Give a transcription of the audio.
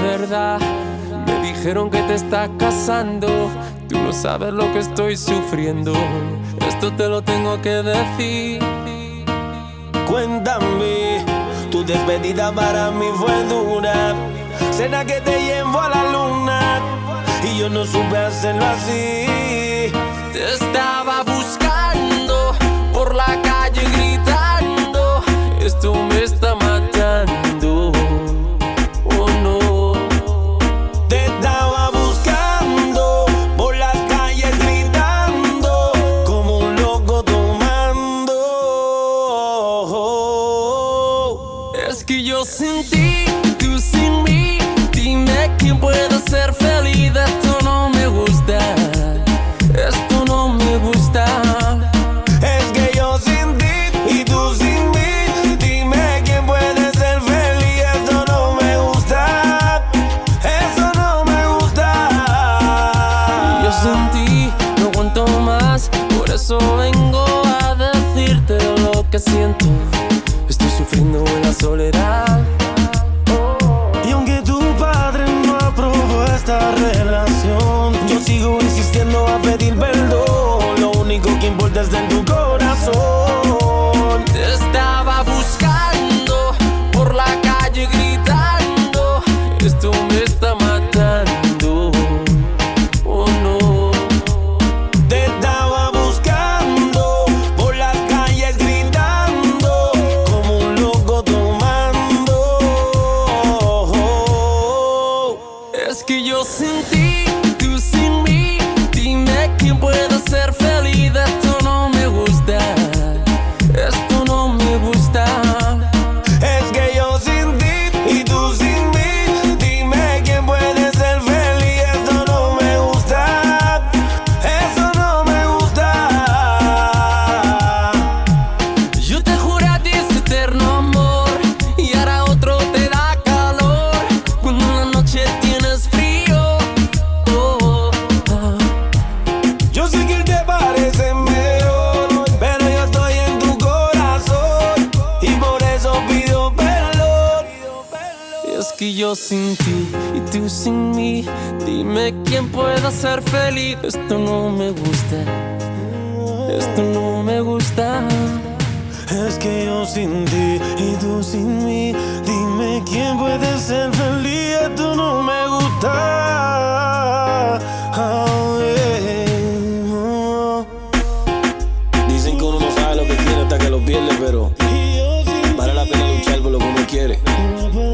verdad. Me dijeron que te estás casando. Tú no sabes lo que estoy sufriendo. Esto te lo tengo que decir. Cuéntame, tu despedida para mí fue dura. Cena que te llevo a la luna y yo no supe hacerlo así. Te estaba buscando por la calle gritando. Esto me está matando. Oh no. Te estaba buscando por las calles gritando como un loco tomando. Es que yo sin ti, tú sin mí. Dime quién puede ser feliz. Esto no me gusta. Esto no me gusta. Es que yo sin ti y tú sin mí. Dime quién puede ser feliz. Eso no me gusta. Eso no me gusta. Yo sin ti no aguanto más. Por eso vengo a decirte lo que siento. Estoy sufriendo en la soledad. Y aunque tu padre no aprobó esta relación, yo sigo insistiendo a pedir perdón. Lo único que importa es en tu corazón. Te estaba buscando por la calle gritando. Esto me está matando. Oh no. Te estaba buscando por las calles gritando como un loco tomando. Es que yo sin ti, tú sin mí. Dime quién puede ser feliz. Esto no me gusta. Esto no me gusta. Es que yo sin ti y tú sin mí. Dime quién puede ser feliz. Eso no me gusta. Eso no me gusta. Yo te juré a ti ese eterno amor y ahora otro te da calor cuando en la noche tienes frío. Oh, ah. Yo sé que él te parece mejor, pero yo estoy en tu corazón y por eso pido perdón. Es que yo sin ti y tú sin mí. Dime quién pueda ser feliz. Esto no me gusta. Esto no me gusta. Es que yo sin ti y tú sin mí. Dime quién puede ser feliz. Esto no me gusta. Oh, yeah. Dicen que uno no sabe lo que tiene hasta que lo pierde, pero vale la pena luchar por lo que uno quiere.